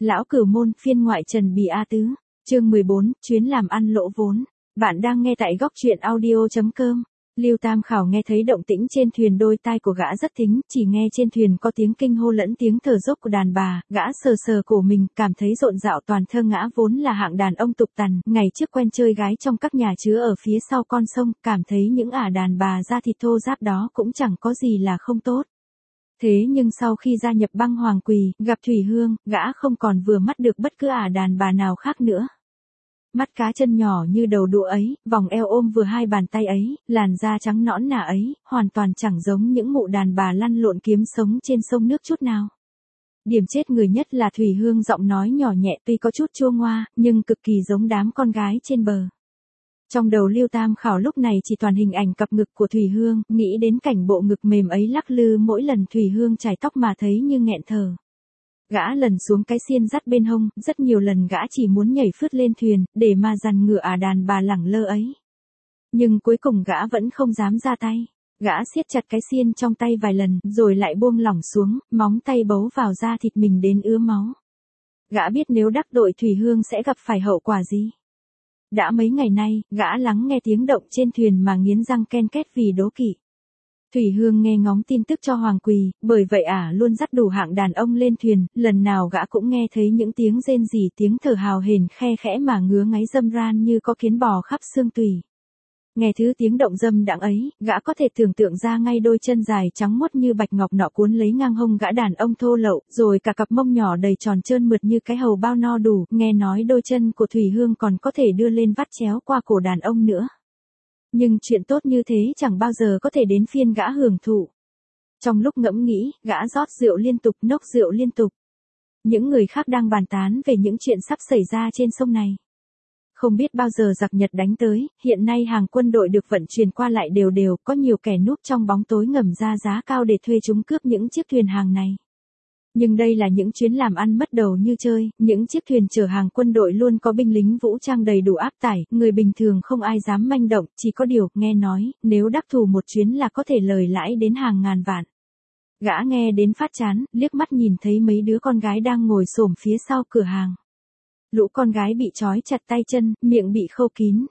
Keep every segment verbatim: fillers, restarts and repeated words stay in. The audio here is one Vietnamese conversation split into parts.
Lão Cửu Môn phiên ngoại Trần Bì A Tứ, chương mười bốn, chuyến làm ăn lỗ vốn. Bạn đang nghe tại góc truyện audio chấm com. Lưu Tam Khảo nghe thấy động tĩnh trên thuyền, đôi tai của gã rất thính, chỉ nghe trên thuyền có tiếng kinh hô lẫn tiếng thở dốc của đàn bà, gã sờ sờ cổ mình, cảm thấy rộn rạo toàn thân. Ngã vốn là hạng đàn ông tục tằn, ngày trước quen chơi gái trong các nhà chứa ở phía sau con sông, cảm thấy những ả đàn bà da thịt thô ráp đó cũng chẳng có gì là không tốt. Thế nhưng sau khi gia nhập băng Hoàng Quỳ, gặp Thủy Hương, gã không còn vừa mắt được bất cứ ả đàn bà nào khác nữa. Mắt cá chân nhỏ như đầu đũa ấy, vòng eo ôm vừa hai bàn tay ấy, làn da trắng nõn nà ấy, hoàn toàn chẳng giống những mụ đàn bà lăn lộn kiếm sống trên sông nước chút nào. Điểm chết người nhất là Thủy Hương giọng nói nhỏ nhẹ tuy có chút chua ngoa, nhưng cực kỳ giống đám con gái trên bờ. Trong đầu Lưu Tam Khảo lúc này chỉ toàn hình ảnh cặp ngực của Thủy Hương, nghĩ đến cảnh bộ ngực mềm ấy lắc lư mỗi lần Thủy Hương chải tóc mà thấy như nghẹn thở. Gã lần xuống cái xiên dắt bên hông, rất nhiều lần gã chỉ muốn nhảy phứt lên thuyền, để mà dằn ngựa ả đàn bà lẳng lơ ấy. Nhưng cuối cùng gã vẫn không dám ra tay. Gã siết chặt cái xiên trong tay vài lần, rồi lại buông lỏng xuống, móng tay bấu vào da thịt mình đến ứa máu. Gã biết nếu đắc tội Thủy Hương sẽ gặp phải hậu quả gì. Đã mấy ngày nay, gã lắng nghe tiếng động trên thuyền mà nghiến răng ken két vì đố kỵ. Thủy Hương nghe ngóng tin tức cho Hoàng Quỳ, bởi vậy ả luôn dắt đủ hạng đàn ông lên thuyền, lần nào gã cũng nghe thấy những tiếng rên rỉ, tiếng thở hào hển khe khẽ mà ngứa ngáy râm ran như có kiến bò khắp xương tủy. Nghe thứ tiếng động dâm đãng ấy, gã có thể tưởng tượng ra ngay đôi chân dài trắng muốt như bạch ngọc nọ cuốn lấy ngang hông gã đàn ông thô lậu, rồi cả cặp mông nhỏ đầy tròn trơn mượt như cái hầu bao no đủ, nghe nói đôi chân của Thủy Hương còn có thể đưa lên vắt chéo qua cổ đàn ông nữa. Nhưng chuyện tốt như thế chẳng bao giờ có thể đến phiên gã hưởng thụ. Trong lúc ngẫm nghĩ, gã rót rượu liên tục, nốc rượu liên tục. Những người khác đang bàn tán về những chuyện sắp xảy ra trên sông này. Không biết bao giờ giặc Nhật đánh tới, hiện nay hàng quân đội được vận chuyển qua lại đều đều, có nhiều kẻ núp trong bóng tối ngầm ra giá cao để thuê chúng cướp những chiếc thuyền hàng này. Nhưng đây là những chuyến làm ăn mất đầu như chơi, những chiếc thuyền chở hàng quân đội luôn có binh lính vũ trang đầy đủ áp tải, người bình thường không ai dám manh động, chỉ có điều, nghe nói, nếu đắc thủ một chuyến là có thể lời lãi đến hàng ngàn vạn. Gã nghe đến phát chán, liếc mắt nhìn thấy mấy đứa con gái đang ngồi xổm phía sau cửa hàng. Lũ con gái bị trói chặt tay chân, miệng bị khâu kín.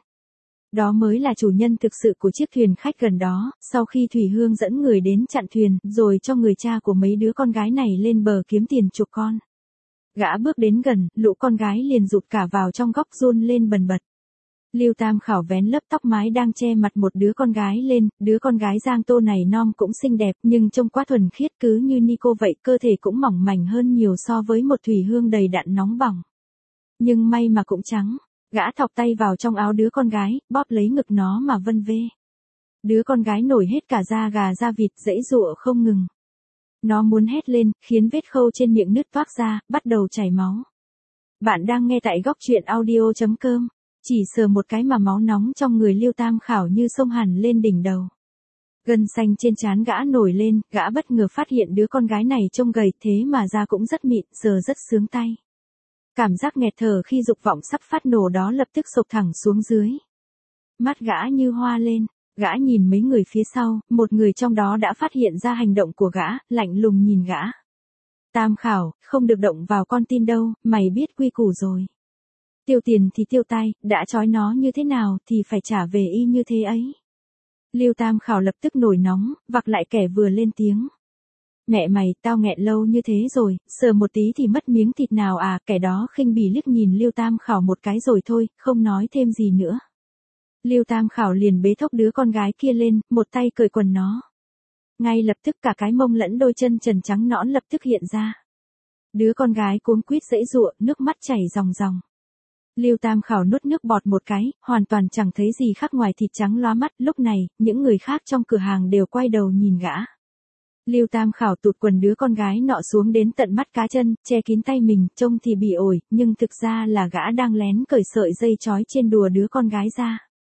Đó mới là chủ nhân thực sự của chiếc thuyền khách gần đó, sau khi Thủy Hương dẫn người đến chặn thuyền, rồi cho người cha của mấy đứa con gái này lên bờ kiếm tiền chuộc con. Gã bước đến gần, lũ con gái liền rụt cả vào trong góc run lên bần bật. Lưu Tam Khảo vén lớp tóc mái đang che mặt một đứa con gái lên, đứa con gái Giang Tô này non cũng xinh đẹp, nhưng trông quá thuần khiết cứ như Nico vậy, cơ thể cũng mỏng mảnh hơn nhiều so với một Thủy Hương đầy đặn nóng bỏng. Nhưng may mà cũng trắng. Gã thọc tay vào trong áo đứa con gái, bóp lấy ngực nó mà vân vê. Đứa con gái nổi hết cả da gà da vịt, giãy giụa không ngừng. Nó muốn hét lên, khiến vết khâu trên miệng nứt toác ra, bắt đầu chảy máu. Bạn đang nghe tại góc truyện audio chấm com. Chỉ sờ một cái mà máu nóng trong người Lưu Tam Khảo như sông hẳn lên đỉnh đầu. Gân xanh trên trán gã nổi lên, gã bất ngờ phát hiện đứa con gái này trông gầy thế mà da cũng rất mịn, giờ rất sướng tay. Cảm giác nghẹt thở khi dục vọng sắp phát nổ đó lập tức sộc thẳng xuống dưới. Mắt gã như hoa lên, gã nhìn mấy người phía sau, một người trong đó đã phát hiện ra hành động của gã, lạnh lùng nhìn gã. Tam Khảo, không được động vào con tin đâu, mày biết quy củ rồi. Tiêu tiền thì tiêu tay, đã trói nó như thế nào thì phải trả về y như thế ấy. Lưu Tam Khảo lập tức nổi nóng, vặc lại kẻ vừa lên tiếng. Mẹ mày, tao nghẹn lâu như thế rồi, sờ một tí thì mất miếng thịt nào à, kẻ đó khinh bỉ liếc nhìn Lưu Tam Khảo một cái rồi thôi, không nói thêm gì nữa. Lưu Tam Khảo liền bế thốc đứa con gái kia lên, một tay cởi quần nó. Ngay lập tức cả cái mông lẫn đôi chân trần trắng nõn lập tức hiện ra. Đứa con gái cuống quýt giãy giụa, nước mắt chảy ròng ròng. Lưu Tam Khảo nuốt nước bọt một cái, hoàn toàn chẳng thấy gì khác ngoài thịt trắng lóa mắt, lúc này, những người khác trong cửa hàng đều quay đầu nhìn gã. Lưu Tam Khảo tụt quần đứa con gái nọ xuống đến tận mắt cá chân, che kín tay mình, trông thì bị ổi, nhưng thực ra là gã đang lén cởi sợi dây trói trên đùa đứa con gái ra.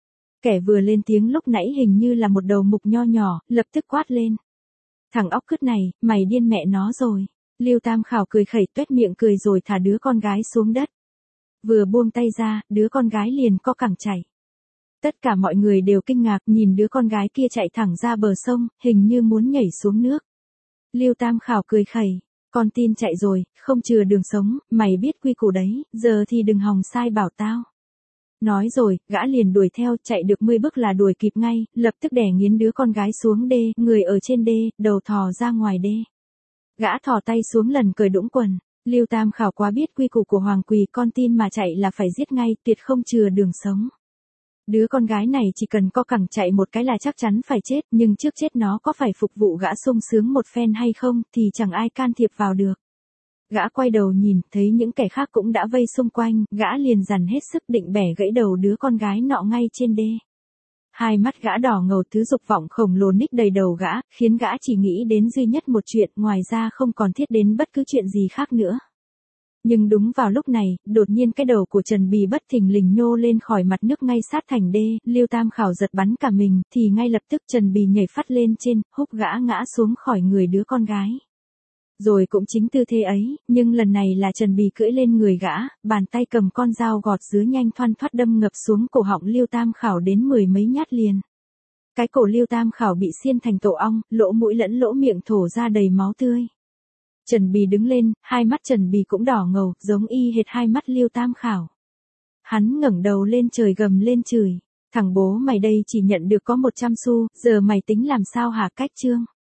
Kẻ vừa lên tiếng lúc nãy hình như là một đầu mục nho nhỏ, lập tức quát lên. Thằng óc cứt này, mày điên mẹ nó rồi. Lưu Tam Khảo cười khẩy tuét miệng cười rồi thả đứa con gái xuống đất. Vừa buông tay ra, đứa con gái liền co cẳng chảy. Tất cả mọi người đều kinh ngạc nhìn đứa con gái kia chạy thẳng ra bờ sông, hình như muốn nhảy xuống nước. Lưu Tam Khảo cười khẩy, con tin chạy rồi, không chừa đường sống, mày biết quy củ đấy, giờ thì đừng hòng sai bảo tao. Nói rồi, gã liền đuổi theo, chạy được mười bước là đuổi kịp ngay, lập tức đè nghiến đứa con gái xuống đê, người ở trên đê, đầu thò ra ngoài đê. Gã thò tay xuống lần cởi đũng quần, Lưu Tam Khảo quá biết quy củ của Hoàng Quỳ, con tin mà chạy là phải giết ngay, tuyệt không chừa đường sống. Đứa con gái này chỉ cần co cẳng chạy một cái là chắc chắn phải chết, nhưng trước chết nó có phải phục vụ gã sung sướng một phen hay không, thì chẳng ai can thiệp vào được. Gã quay đầu nhìn, thấy những kẻ khác cũng đã vây xung quanh, gã liền dằn hết sức định bẻ gãy đầu đứa con gái nọ ngay trên đê. Hai mắt gã đỏ ngầu, thứ dục vọng khổng lồ ních đầy đầu gã, khiến gã chỉ nghĩ đến duy nhất một chuyện, ngoài ra không còn thiết đến bất cứ chuyện gì khác nữa. Nhưng đúng vào lúc này, đột nhiên cái đầu của Trần Bì bất thình lình nhô lên khỏi mặt nước ngay sát thành đê, Lưu Tam Khảo giật bắn cả mình, thì ngay lập tức Trần Bì nhảy phắt lên trên, húc gã ngã xuống khỏi người đứa con gái. Rồi cũng chính tư thế ấy, nhưng lần này là Trần Bì cưỡi lên người gã, bàn tay cầm con dao gọt dứa nhanh thoăn thoắt đâm ngập xuống cổ họng Lưu Tam Khảo đến mười mấy nhát liền. Cái cổ Lưu Tam Khảo bị xiên thành tổ ong, lỗ mũi lẫn lỗ miệng thổ ra đầy máu tươi. Trần Bì đứng lên, hai mắt Trần Bì cũng đỏ ngầu, giống y hệt hai mắt Lưu Tam Khảo. Hắn ngẩng đầu lên trời gầm lên chửi, thằng bố mày đây chỉ nhận được có một trăm xu, giờ mày tính làm sao hả Cách Trương?